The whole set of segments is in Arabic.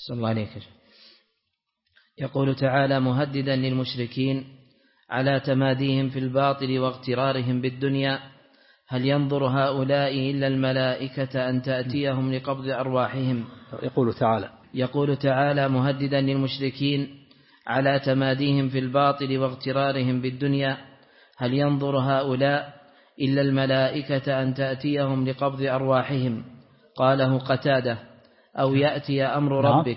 صلى الله عليه وسلم. يقول تعالى مهددا للمشركين على تماديهم في الباطل واغترارهم بالدنيا: هل ينظر هؤلاء إلا الملائكة أن تأتيهم لقبض أرواحهم. يقول تعالى مهددا للمشركين على تماديهم في الباطل واغترارهم بالدنيا: هل ينظر هؤلاء إلا الملائكة أن تأتيهم لقبض أرواحهم. قاله قتادة: أو يأتي أمر ربك.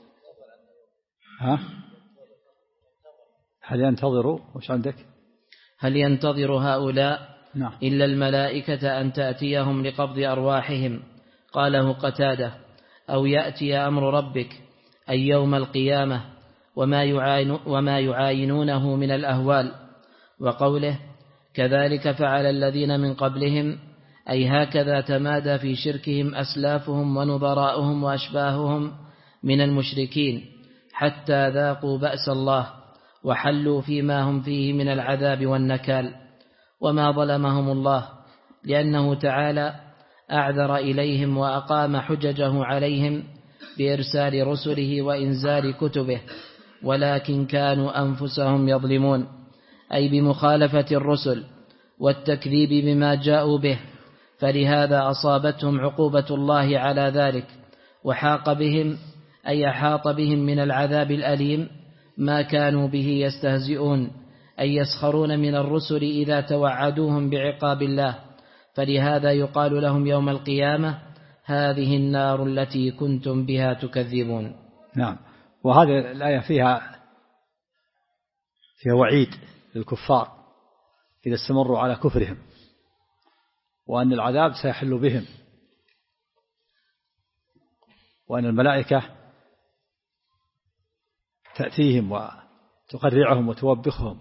هل ينتظر وش عندك؟ هل ينتظر هؤلاء إلا الملائكة أن تأتيهم لقبض أرواحهم. قاله قتادة: أو يأتي أمر ربك، أي يوم القيامة، وما يعاينونه من الأهوال. وقوله: كذلك فعل الذين من قبلهم، أي هكذا تمادى في شركهم أسلافهم ونظراؤهم وأشباههم من المشركين حتى ذاقوا بأس الله وحلوا فيما هم فيه من العذاب والنكال. وما ظلمهم الله، لأنه تعالى أعذر إليهم وأقام حججه عليهم بإرسال رسله وإنزال كتبه، ولكن كانوا أنفسهم يظلمون، أي بمخالفة الرسل والتكذيب بما جاءوا به، فلهذا أصابتهم عقوبة الله على ذلك. وحاق بهم، أي أحاط بهم من العذاب الأليم ما كانوا به يستهزئون، أي يسخرون من الرسل إذا توعدوهم بعقاب الله، فلهذا يقال لهم يوم القيامة: هذه النار التي كنتم بها تكذبون. نعم. وهذه الآية فيها وعيد للكفار إذا استمروا على كفرهم، وأن العذاب سيحل بهم، وأن الملائكة تأتيهم وتقرعهم وتوبخهم.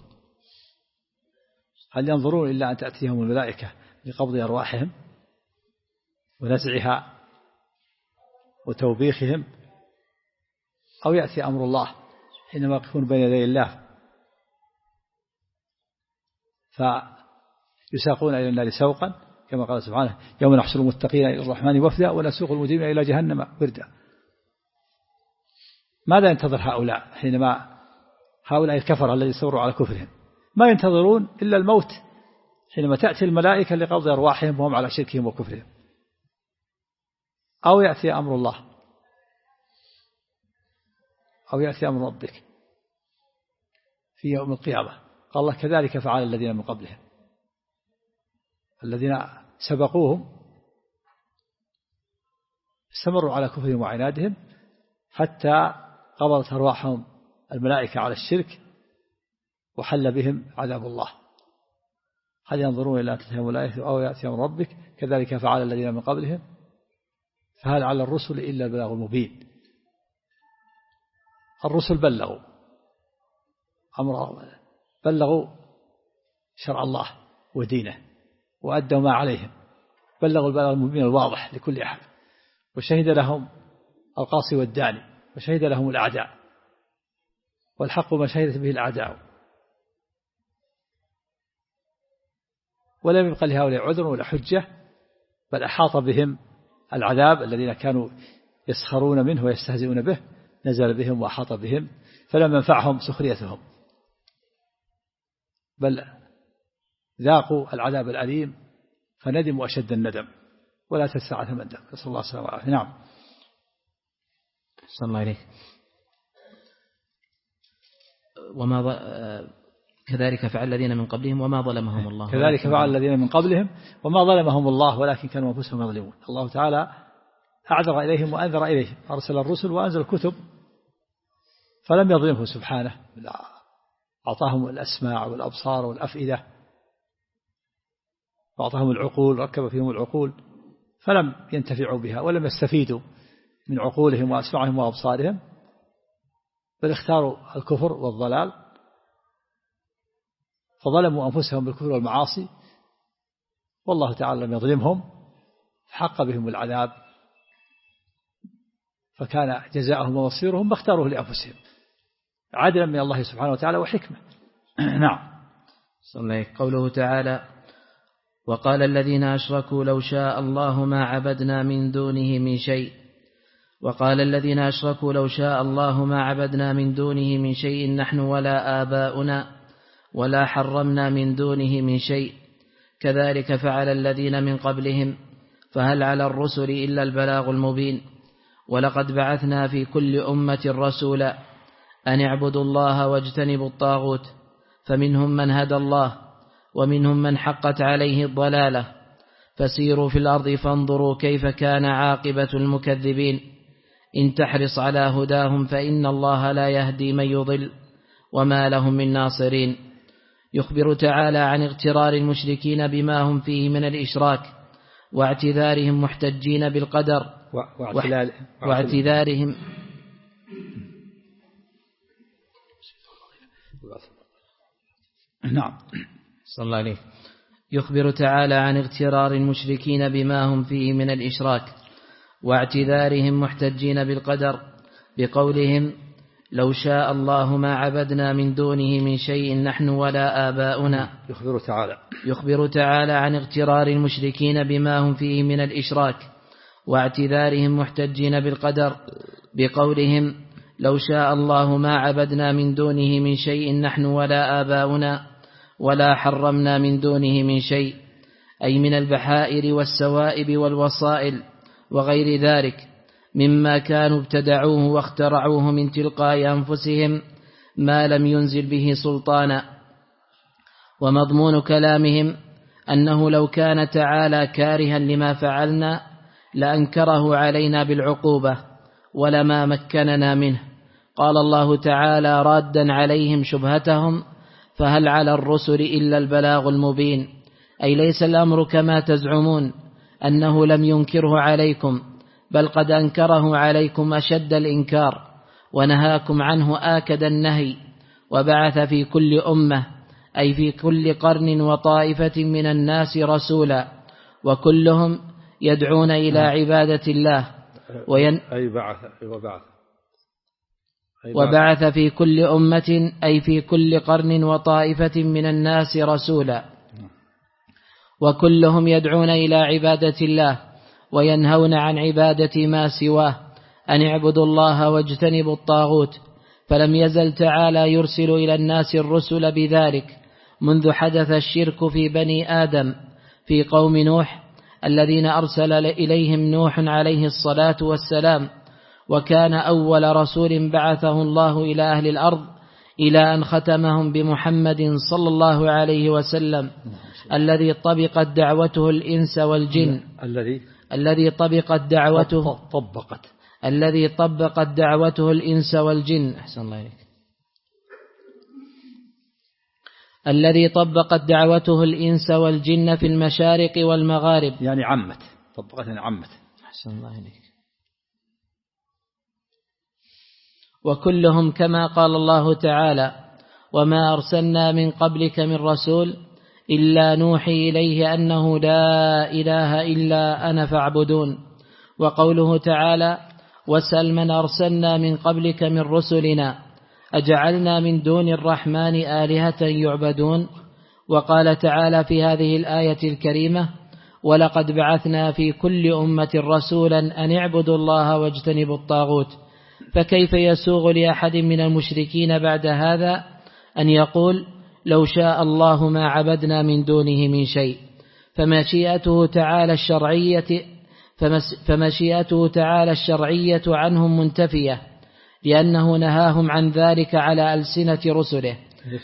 هل ينظرون إلا أن تأتيهم الملائكة لقبض أرواحهم ونزعها وتوبيخهم، أو يأتي أمر الله حينما يقفون بين يدي الله فيساقون إلى النار سوقا، كما قال سبحانه: يوم نحشر المتقين إلى الرحمن وفدا ونسوق المجرمين إلى جهنم وردا. ماذا ينتظر هؤلاء حينما هؤلاء الكفر الذين استمروا على كفرهم؟ ما ينتظرون إلا الموت حينما تأتي الملائكة لقبض أرواحهم وهم على شركهم وكفرهم، أو يأتي أمر الله، أو يأتي أمر ربك في يوم القيامة. قال الله: كذلك فعل الذين من قبلهم، الذين سبقوهم استمروا على كفرهم وعنادهم حتى قبضت أرواحهم الملائكة على الشرك وحل بهم عذاب الله. هل ينظرون إلى أن تأتيهم الملائكة أو يأتي أمر ربك، كذلك فعل الذين من قبلهم، فهل على الرسل إلا البلاغ المبين. الرسل بلغوا بلغوا شرع الله ودينه وأدوا ما عليهم، بلغوا البلاغ المبين الواضح لكل أحد، وشهد لهم القاصي والداني، وشهد لهم الأعداء، والحق ما شهدت به الأعداء، ولم يبق لهؤلاء عذر ولا حجة، بل أحاط بهم العذاب الذين كانوا يسخرون منه ويستهزئون به، نزل بهم وأحاط بهم، فلم ينفعهم سخريتهم، بل ذاقوا العذاب الأليم فندموا أشد الندم، ولا تسعة مندم. نسأل الله السلامة والعافية. نعم. صلى الله عليه. كذلك فعل الذين من قبلهم وما ظلمهم الله. كذلك فعل الذين من قبلهم وما ظلمهم الله ولكن كانوا أنفسهم يظلمون. الله تعالى أعذر إليهم وأنذر إليهم، أرسل الرسل وأنزل الكتب، فلم يظلمهم سبحانه، أعطاهم الأسماع والأبصار والأفئدة، وأعطاهم العقول، ركب فيهم العقول، فلم ينتفعوا بها ولم يستفيدوا من عقولهم وأسماعهم وأبصارهم، بل اختاروا الكفر والضلال، فظلموا أنفسهم بالكفر والمعاصي، والله تعالى لم يظلمهم، حق بهم العذاب، فكان جزاءهم ومصيرهم ما اختاروه لأنفسهم، عدلا من الله سبحانه وتعالى وحكمة. نعم. قوله تعالى: وقال الذين أشركوا لو شاء الله ما عبدنا من دونه من شيء. وقال الذين أشركوا لو شاء الله ما عبدنا من دونه من شيء نحن ولا آباؤنا ولا حرمنا من دونه من شيء كذلك فعل الذين من قبلهم فهل على الرسل إلا البلاغ المبين ولقد بعثنا في كل أمة رسولا أن اعبدوا الله واجتنبوا الطاغوت فمنهم من هدى الله ومنهم من حقت عليه الضلالة فسيروا في الأرض فانظروا كيف كان عاقبة المكذبين إن تحرص على هداهم فإن الله لا يهدي من يضل وما لهم من ناصرين. يخبر تعالى عن اغترار المشركين بما هم فيه من الإشراك واعتذارهم محتجين بالقدر واعتذارهم نعم صلى الله عليه. يخبر تعالى عن اغترار المشركين بما هم فيه من الإشراك واعتذارهم محتجين بالقدر بقولهم لو شاء الله ما عبدنا من دونه من شيء نحن ولا آباؤنا. يخبر تعالى عن اغترار المشركين بما هم فيه من الإشراك واعتذارهم محتجين بالقدر بقولهم لو شاء الله ما عبدنا من دونه من شيء نحن ولا آباؤنا ولا حرمنا من دونه من شيء أي من البحائر والسوائب والوصائل وغير ذلك مما كانوا ابتدعوه واخترعوه من تلقاء أنفسهم ما لم ينزل به سلطانا. ومضمون كلامهم أنه لو كان تعالى كارها لما فعلنا لأنكره علينا بالعقوبة ولما مكننا منه. قال الله تعالى رادا عليهم شبهتهم فهل على الرسل إلا البلاغ المبين أي ليس الأمر كما تزعمون أنه لم ينكره عليكم بل قد أنكره عليكم أشد الإنكار ونهاكم عنه آكد النهي وبعث في كل أمة أي في كل قرن وطائفة من الناس رسولا وكلهم يدعون إلى عبادة الله وبعث في كل أمة أي في كل قرن وطائفة من الناس رسولا وكلهم يدعون إلى عبادة الله وينهون عن عبادة ما سواه أن اعبدوا الله واجتنبوا الطاغوت. فلم يزل تعالى يرسل إلى الناس الرسل بذلك منذ حدث الشرك في بني آدم في قوم نوح الذين أرسل إليهم نوح عليه الصلاة والسلام وكان أول رسول بعثه الله إلى أهل الأرض إلى أن ختمهم بمحمد صلى الله عليه وسلم الذي طبقت دعوته الإنس والجن الذي طبقت دعوته الإنس والجن أحسن الله إليك الذي طبقت دعوته الإنس والجن في المشارق والمغارب يعني عمت أحسن الله إليك. وكلهم كما قال الله تعالى وما أرسلنا من قبلك من رسول إلا نوحي إليه أنه لا إله إلا أنا فاعبدون. وقوله تعالى وسل من أرسلنا من قبلك من رسلنا أجعلنا من دون الرحمن آلهة يعبدون. وقال تعالى في هذه الآية الكريمة ولقد بعثنا في كل أمة رسولا أن اعبدوا الله واجتنبوا الطاغوت. فكيف يسوغ لأحد من المشركين بعد هذا أن يقول لو شاء الله ما عبدنا من دونه من شيء. فمشيئته تعالى الشرعية عنهم منتفية لأنه نهاهم عن ذلك على ألسنة رسله.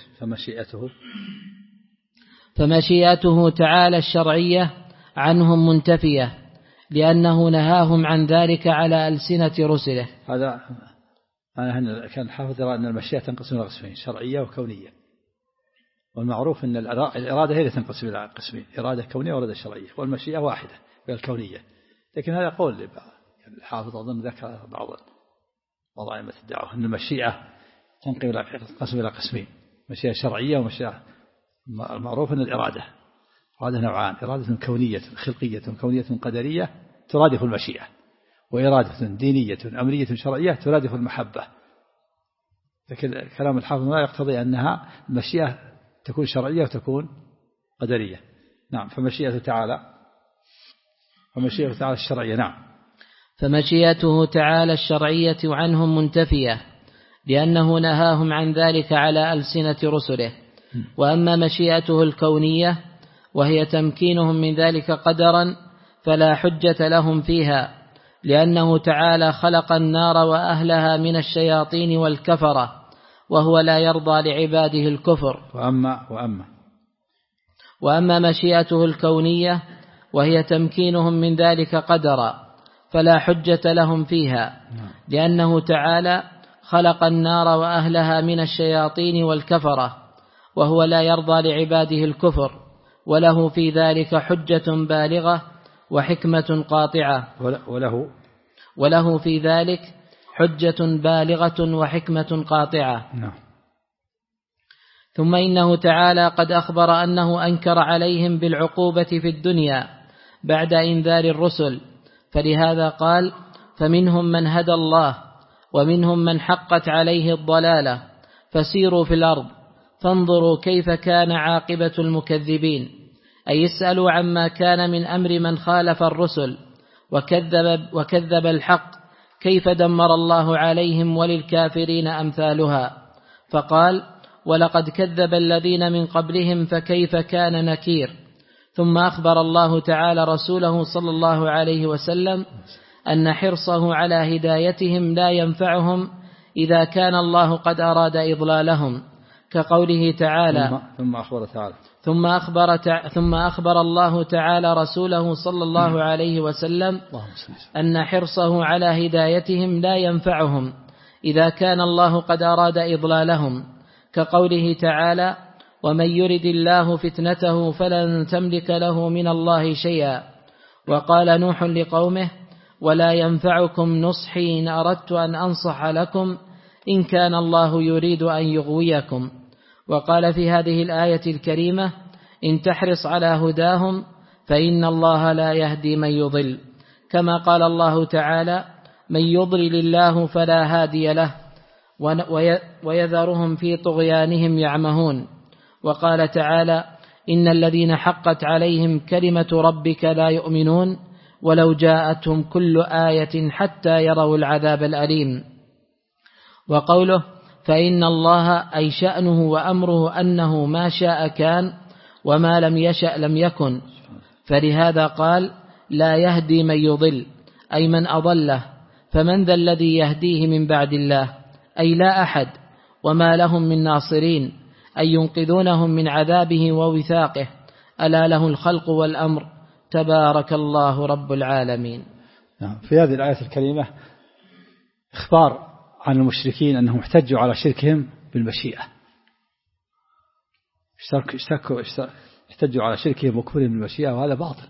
فمشيئته تعالى الشرعية عنهم منتفية لأنه نهاهم عن ذلك على ألسنة رسله. هذا كان الحافظ يرى أن المشيئة تنقسم إلى قسمين شرعية وكونية والمعروف أن الإرادة هي اللي تنقسم إلى قسمين إرادة كونية وإرادة شرعية والمشيئة واحدة هي الكونية. لكن هذا قول الحافظ أظن ذكر بعض أئمة الدعوة أن المشيئة تنقسم إلى قسمين مشيئة شرعية ومشيئة. المعروف أن الإرادة نوعان إرادة كونية خلقية كونية قدرية ترادف المشيئة وإرادة دينية أمرية شرعية ترادف المحبة. لكن كلام الحافظ لا يقتضي أنها المشيئة تكون شرعية وتكون قدرية. نعم فمشيئة تعالى الشرعية. نعم فمشيئته تعالى الشرعية عنهم منتفية لأنه نهاهم عن ذلك على ألسنة رسله. وأما مشيئته الكونية وهي تمكينهم من ذلك قدرا فلا حجة لهم فيها، لأنه تعالى خلق النار وأهلها من الشياطين والكفرة، وهو لا يرضى لعباده الكفر. وأما مشيئته الكونية وهي تمكينهم من ذلك قدرا فلا حجة لهم فيها، لأنه تعالى خلق النار وأهلها من الشياطين والكفرة، وهو لا يرضى لعباده الكفر، وله في ذلك حجة بالغة وحكمة قاطعة. وله في ذلك حجة بالغة وحكمة قاطعة. ثم إنه تعالى قد أخبر أنه أنكر عليهم بالعقوبة في الدنيا بعد إنذار الرسل، فلهذا قال: فمنهم من هدى الله ومنهم من حقت عليه الضلالة فسيروا في الأرض فانظروا كيف كان عاقبة المكذبين. أي اسألوا عما كان من أمر من خالف الرسل وكذب الحق كيف دمر الله عليهم وللكافرين أمثالها. فقال: ولقد كذب الذين من قبلهم فكيف كان نكير. ثم أخبر الله تعالى رسوله صلى الله عليه وسلم أن حرصه على هدايتهم لا ينفعهم إذا كان الله قد أراد إضلالهم، كقوله تعالى: ثم أخبر الله تعالى رسوله صلى الله عليه وسلم أن حرصه على هدايتهم لا ينفعهم إذا كان الله قد أراد إضلالهم، كقوله تعالى: ومن يرد الله فتنته فلن تملك له من الله شيئا. وقال نوح لقومه: ولا ينفعكم نصحي إن أردت أن أنصح لكم إن كان الله يريد أن يغويكم. وقال في هذه الآية الكريمة: إن تحرص على هداهم فإن الله لا يهدي من يضل، كما قال الله تعالى: من يضلل الله فلا هادي له ويذرهم في طغيانهم يعمهون. وقال تعالى: إن الذين حقت عليهم كلمة ربك لا يؤمنون ولو جاءتهم كل آية حتى يروا العذاب الأليم. وقوله: فإن الله أي شأنه وأمره أنه ما شاء كان وما لم يشأ لم يكن، فلهذا قال: لا يهدي من يضل أي من أضله، فمن ذا الذي يهديه من بعد الله، أي لا أحد، وما لهم من ناصرين أي ينقذونهم من عذابه ووثاقه، ألا له الخلق والأمر تبارك الله رب العالمين. في هذه الآية الكريمة إخبار عن المشركين أنهم احتجوا على شركهم بالمشيئة، احتجوا على شركهم وكفرهم بالمشيئة، وهذا باطل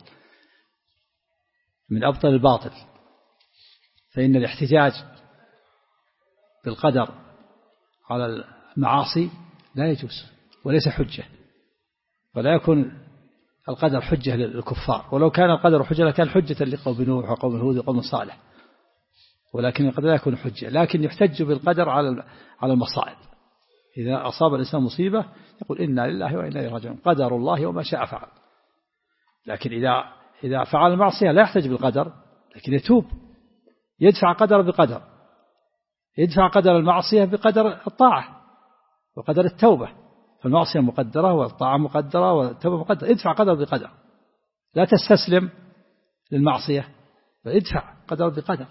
من أبطل الباطل. فإن الاحتجاج بالقدر على المعاصي لا يجوز وليس حجة، ولا يكون القدر حجة للكفار، ولو كان القدر حجة لكان حجة لقوم نوح وقوم هود وقوم صالح، ولكن القدر لا يكون حجة. لكن يحتج بالقدر على المصائب. إذا أصاب الإنسان مصيبة يقول إنا لله وإنا إليه راجعون، قدر الله وما شاء فعل. لكن إذا فعل المعصية لا يحتج بالقدر، لكن يتوب، يدفع قدر بقدر، يدفع قدر المعصية بقدر الطاعة وقدر التوبة. فالمعصية مقدرة والطاعة مقدرة والتوبة مقدرة، ادفع قدر بقدر، لا تستسلم للمعصية بل ادفع قدر بقدر،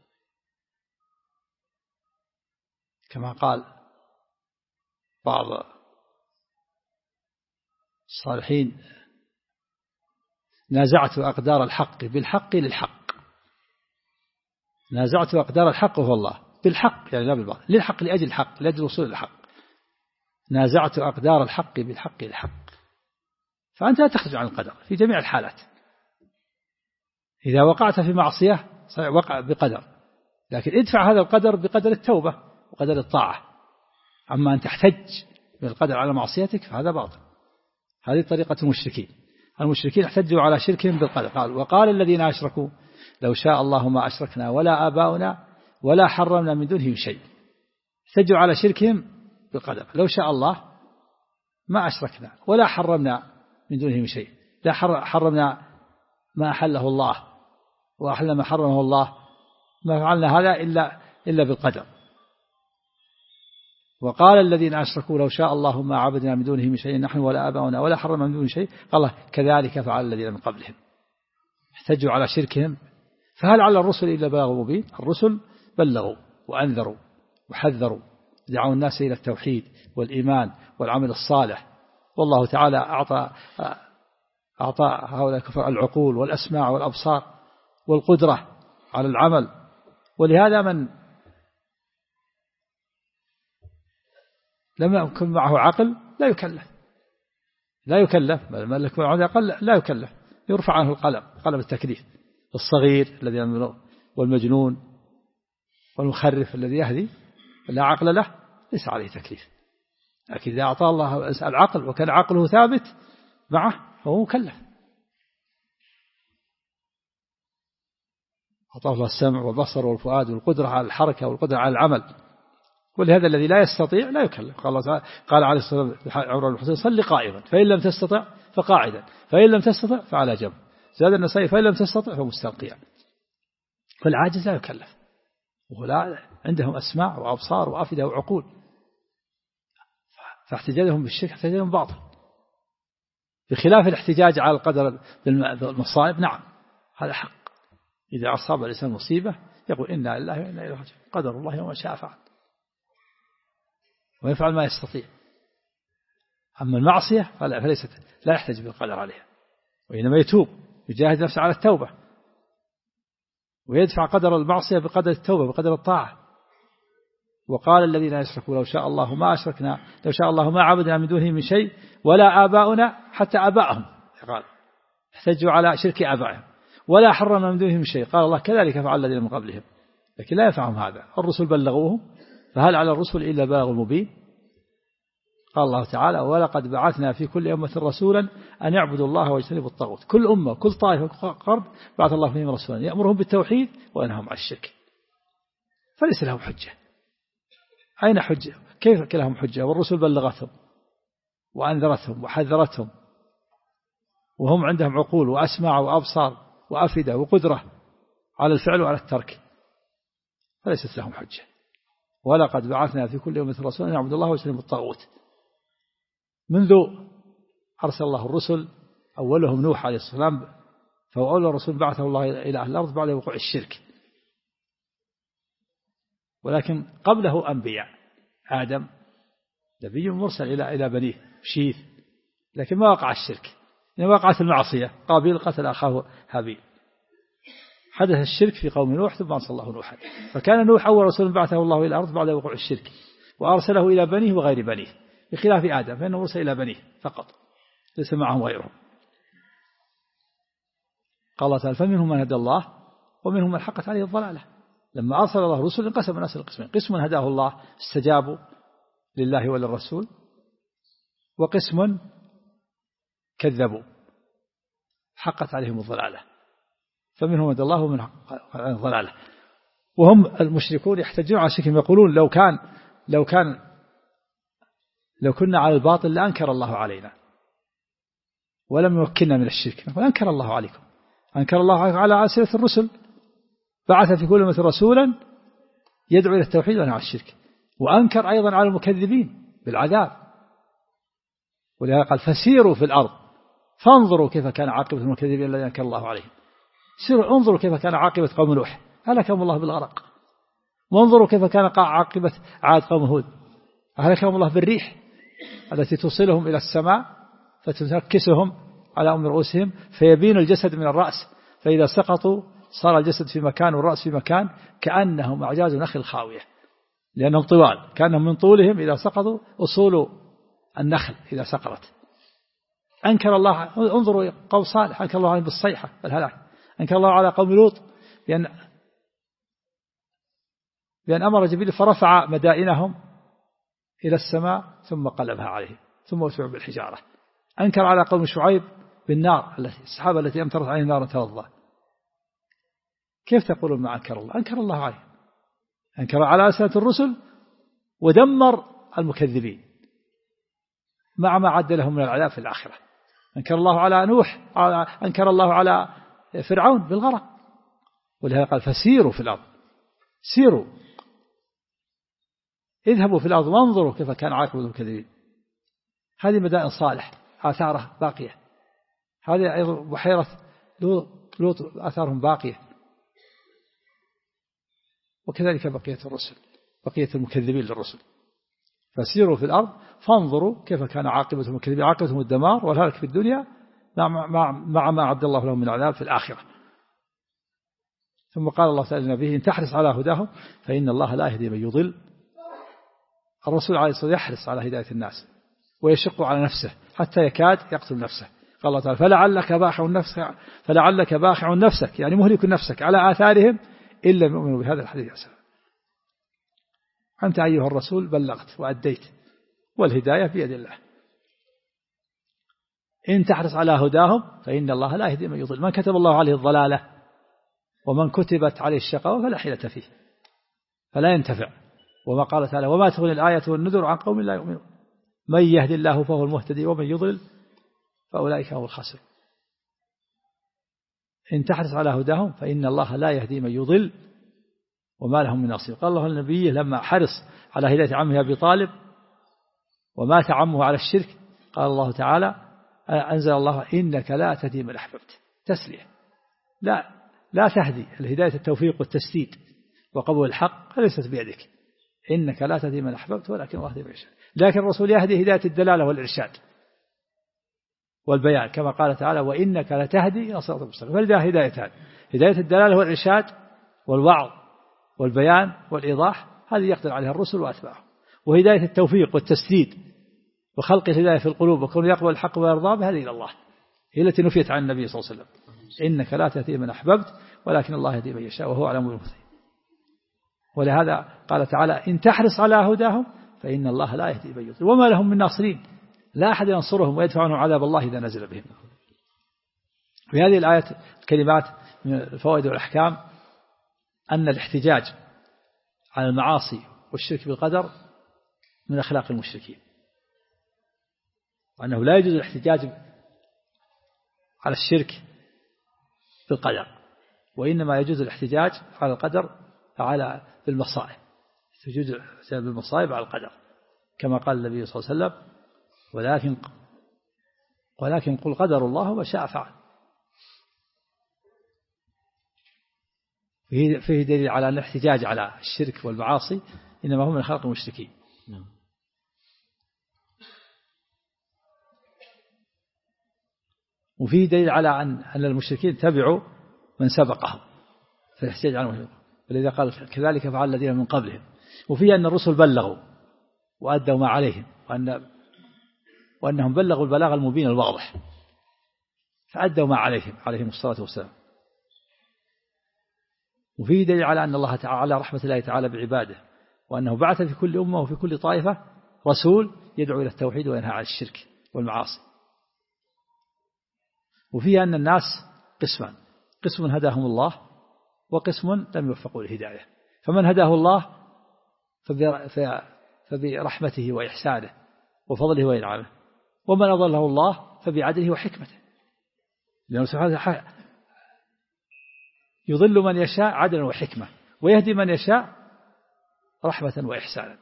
كما قال بعض الصالحين: نازعت أقدار الحق بالحق للحق. نازعت أقدار الحق وهو الله، بالحق يعني لا بالباطل، للحق لأجل الحق، لأجل وصول الحق. نازعت أقدار الحق بالحق للحق. فأنت لا تخرج عن القدر في جميع الحالات. إذا وقعت في معصية وقع بقدر، لكن ادفع هذا القدر بقدر التوبة وقدر الطاعة. أما أن تحتج بالقدر على معصيتك فهذا باطل. هذه طريقة المشركين. المشركين احتجوا على شركهم بالقدر. قال: وقال الذين أشركوا لو شاء الله ما أشركنا ولا آباؤنا ولا حرمنا من دونه شيء. احتجوا على شركهم بالقدر، لو شاء الله ما أشركنا ولا حرمنا من دونه شيء، لا حرمنا ما أحله الله وأحل ما حرمه الله ما فعلنا هذا إلا بالقدر. وقال الذين أشركوا لو شاء الله ما عبدنا من دونه من شيء نحن ولا آباؤنا ولا حرمنا من دونه شيء. قال كذلك فعل الذين من قبلهم احتجوا على شركهم. فهل على الرسل إلا بلاغ مبين؟ الرسل بلغوا وأنذروا وحذروا، دعوا الناس إلى التوحيد والإيمان والعمل الصالح. والله تعالى أعطى هؤلاء الكفار العقول والأسماع والأبصار والقدرة على العمل. ولهذا من لم يكن معه عقل لا يكلف بل من يكون معه عقل لا يكلف، يرفع عنه قلم التكليف. الصغير الذي والمجنون والمخرف الذي يهدي لا عقل له ليس عليه تكليف. لكن إذا أعطى الله العقل وكان عقله ثابت معه فهو مكلف. أعطاه الله السمع والبصر والفؤاد والقدرة على الحركة والقدرة على العمل. ولهذا الذي لا يستطيع لا يكلف. قال عليه الصلاة والسلام عمران بن حسين صل قائما فإن لم تستطع فقاعدا فإن لم تستطع فعلى جنب. زاد النسائي فإن لم تستطع فمستلقيا. فالعاجز لا يكلف، ولا عندهم أسماع وأبصار وأفئدة وعقول، فاحتجاجهم بالشرك احتجاجهم باطل، بخلاف الاحتجاج على القدر بالمصائب. نعم هذا حق، إذا أصاب الإنسان مصيبة يقول إنا لله وإنا إليه راجعون، قدر الله وما شاء فعل، ويفعل ما يستطيع. أما المعصية فليست لا يحتج بالقدر عليها، وإنما يتوب يجاهد نفسه على التوبة، ويدفع قدر المعصية بقدر التوبة بقدر الطاعة. وقال الذين يشركوا لو شاء الله ما أشركنا لو شاء الله ما عبدنا من دونه من شيء ولا آباؤنا، حتى آباءهم قال احتجوا على شرك آبائهم، ولا حرمنا من دونه من شيء. قال الله كذلك فعل الذين من قبلهم. لكن لا يفعلهم هذا. الرسل بلغوهم، فهل على الرسل إلا بلاغ مبين؟ قال الله تعالى ولقد بعثنا في كل أمة رسولا أن يعبدوا الله واجتنبوا الطاغوت. كل أمة كل طائفة قرب بعث الله فيهم رسولا يأمرهم بالتوحيد وينهاهم عن الشرك. فليس لهم حجة. أين حجة؟ كيف لهم حجة والرسل بلغتهم وأنذرتهم وحذرتهم، وهم عندهم عقول وأسماع وأبصار وأفئدة وقدرة على الفعل وعلى الترك، فليست لهم حجة. ولقد بعثنا في كل أمة رسولا أن يعبدوا الله واجتنبوا الطاغوت. منذ أرسل الله الرسل أولهم نوح عليه السلام، فهو أول رسول بعثه الله إلى أهل الأرض بعد وقوع الشرك. ولكن قبله أنبياء، آدم نبي مرسل إلى بنيه شيث، لكن ما وقع الشرك، إنما وقعت المعصية، قابيل قتل أخاه هابيل. حدث الشرك في قوم نوح ثم أرسل الله نوحا، فكان نوح أول رسول بعثه الله إلى الأرض بعد وقوع الشرك، وأرسله إلى بنيه وغير بنيه، بخلاف آدم فإنه أرسل إلى بنيه فقط ليس معهم غيرهم. قال تعالى فمنهم من هدى الله ومنهم من حقت عليه الضلالة. لما أرسل الله رسل انقسم الناس لقسمين، قسم هداه الله استجابوا لله وللرسول، وقسم كذبوا حقت عليهم الضلالة. فمنهم هدى الله ومن حقت عليهم الضلالة. وهم المشركون يحتجون على شركهم، يقولون لو كنا على الباطل لأنكر الله علينا ولم يمكننا من الشرك. نقول أنكر الله عليكم، أنكر الله على ألسنة الرسل، بعث في كل أمة رسولا يدعو إلى التوحيد ونهى عن الشرك، وأنكر أيضا على المكذبين بالعذاب. ولهذا قال فسيروا في الأرض فانظروا كيف كان عاقبة المكذبين الذين أنكر الله عليهم. سيروا انظروا كيف كان عاقبة قوم نوح هلكهم الله بالغرق، وانظروا كيف كان عاقبة عاد قوم هود هلكهم الله بالريح التي توصلهم إلى السماء فتنكسهم على أم رؤوسهم فيبين الجسد من الرأس، فإذا سقطوا صار الجسد في مكان والرأس في مكان كأنهم أعجاز نخل خاوية، لأنهم طوال كأنهم من طولهم إذا سقطوا أصول النخل إذا سقطت. أنكر الله، انظروا قوم صالح أنكر الله عليهم بالصيحة الهلاك، أنكر الله على قوم لوط بأن أمر جبريل فرفع مدائنهم إلى السماء ثم قلبها عليهم ثم أتبعوا بالحجارة. أنكر على قوم شعيب بالنار السحابة التي أمطرت عليهم نارا توضى. كيف تقولون ما أنكر الله؟ أنكر الله عليه، أنكر على ألسنة الرسل ودمر المكذبين مع ما عد لهم من العذاب في الآخرة. أنكر الله على نوح، أنكر الله على فرعون بالغرق. ولهذا قال فسيروا في الأرض سيروا اذهبوا في الأرض وانظروا كيف كان عاقبة المكذبين. هذه مدائن صالح آثاره باقية، هذه أيضا بحيرة لوط آثارهم باقية، وكذلك بقية الرسل، بقية المكذبين للرسل. فسيروا في الأرض فانظروا كيف كان عاقبة المكذبين، عاقبتهم الدمار والهلاك في الدنيا مع ما عد الله لهم من عذاب في الآخرة. ثم قال الله تعالى لنبيه إن تحرص على هداهم فإن الله لا يهدي من يضل. الرسول عليه الصلاة والسلام يحرص على هداية الناس ويشق على نفسه حتى يكاد يقتل نفسه. قال الله تعالى فلعلك باخع نفسك يعني مهلك نفسك على آثارهم إن لم يؤمنوا بهذا الحديث أسفا. أنت أيها الرسول بلغت وأديت والهداية بيد الله. إن تحرص على هداهم فإن الله لا يهدي من يضل. من كتب الله عليه الضلالة ومن كتبت عليه الشقاوة فلا حيلة فيه فلا ينتفع. وما قال تعالى وما تغني الآية والنذر عن قوم لا يؤمنون من يهدي الله فهو المهتدي ومن يضلل فأولئك هم الخاسرون. إن تحرص على هداهم فإن الله لا يهدي من يضل وما لهم من ناصر. قال الله النبي لما حرص على هداية عمه أبي طالب ومات عمه على الشرك قال الله تعالى أنزل الله إنك لا تهدي من أحببت تسلية. لا تهدي، الهداية التوفيق والتسديد وقبول الحق ليست بيدك. إنك لا تهدي من أحببت ولكن الله يهدي من يشاء. لكن الرسول يهدي هداية الدلالة والإرشاد والبيان كما قال تعالى وإنك لتهدي إلى صراط مستقيم. فلذا هدايتان، هداية الدلالة والإرشاد والوعظ والبيان والإيضاح هذه يقدر عليها الرسل وأتباعهم. وهداية التوفيق والتسديد وخلق الهداية في القلوب وكون يقبل الحق ويرضى بهذه إلى الله هي التي نفيت عن النبي صلى الله عليه وسلم. إنك لا تهدي من أحببت ولكن الله يهدي من يشاء وهو أعلم بالمهتدين. ولهذا قال تعالى إن تحرص على هداهم فإن الله لا يهدي من يضل وما لهم من ناصرين لا أحد ينصرهم ويدفع عنهم عذاب الله إذا نزل بهم. في هذه الآيات الكلمات من الفوائد والأحكام أن الاحتجاج على المعاصي والشرك بالقدر من أخلاق المشركين، وأنه لا يجوز الاحتجاج على الشرك بالقدر، وإنما يجوز الاحتجاج على القدر على المصائب، يجوز الاحتجاج بالمصائب على القدر كما قال النبي صلى الله عليه وسلم ولكن قل قدر الله وما شاء فعل. فيه دليل على أن الاحتجاج على الشرك والمعاصي إنما هو من خلق المشركين. وفيه دليل على أن المشركين تبعوا من سبقهم في الاحتجاج عنهم، ولذا قال كذلك فعل الذين من قبلهم. وفيه أن الرسل بلغوا وأدوا ما عليهم وأنهم بلغوا البلاغ المبين الواضح فأدوا ما عليهم الصلاة والسلام. وفيه دليل على أن الله تعالى على رحمة الله تعالى بعباده، وأنه بعث في كل أمة وفي كل طائفة رسول يدعو إلى التوحيد وينهى عن الشرك والمعاصي. وفيه أن الناس قسمان، قسم هداهم الله وقسم لم يوفقوا للهداية، فمن هداه الله فبرحمته وإحسانه وفضله وإنعامه، ومن أضله الله فبعدله وحكمته، لأنه سبحانه يضل من يشاء عدلا وحكمة ويهدي من يشاء رحمة وإحسانا.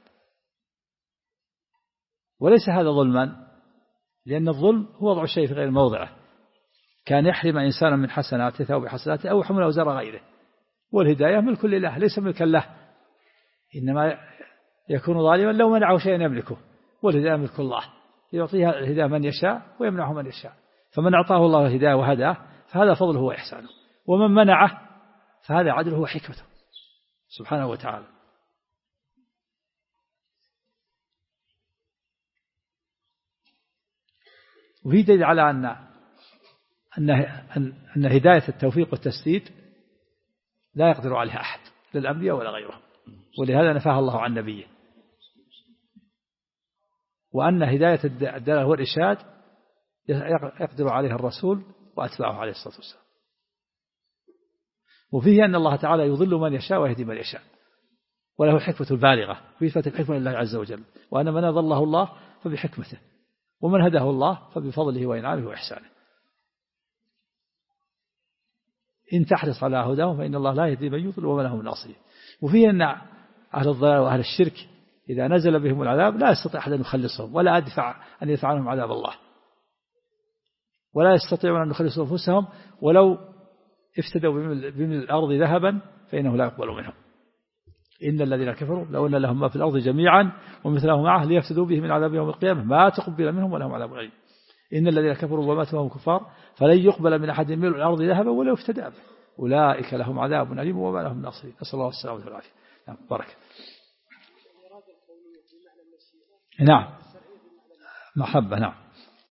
وليس هذا ظلما، لأن الظلم هو وضع الشيء في غير موضعه، كان يحرم إنسانا من حسناته أو بحسناته أو حمل أوزار غيره. والهداية ملك لله ليس ملكا له، إنما يكون ظالما لو منعه شيئا يملكه، والهداية ملك الله يعطيها الهداية من يشاء ويمنعه من يشاء. فمن أعطاه الله الهداية وهداه فهذا فضله وإحسانه، ومن منعه فهذا عدله وحكمته سبحانه وتعالى. وفي دليل على أن هداية التوفيق والتسديد لا يقدر عليها أحد للأنبياء ولا غيرهم، ولهذا نفاها الله عن نبيه. وأن هداية الدلالة والإرشاد يقدر عليها الرسول وأتباعه عليه الصلاة والسلام. وفيه أن الله تعالى يضل من يشاء ويهدي من يشاء، وله الحكمة البالغة في إثبات الحكمة لله عز وجل، وأن من أضله الله فبحكمته، ومن هداه الله فبفضله وإنعامه وإحسانه. إن تحرص على هداهم فإن الله لا يهدي من يضل وما له من ناصرين. وفيه أن أهل الضلال وأهل الشرك إذا نزل بهم العذاب لا يستطيع أحد أن يخلصهم ولا أن يدفع عنهم عذاب الله، ولا يستطيعون أن يخلصوا أنفسهم ولو افتدوا بملء الأرض ذهبا فإنه لا يقبل منهم. إن الذين كفروا لو أن لهم ما في الأرض جميعا ومثله معه ليفتدوا به من عذاب يوم القيامة ما تقبل منهم ولهم عذاب أليم. إن الذين كفروا وماتوا وهم كفار فلن يقبل من أحد ملء الأرض ذهبا ولو افتدى به أولئك لهم عذاب أليم وما لهم ناصرين. نسأل الله السلامة والعافية. نعم بارك. نعم محبة. نعم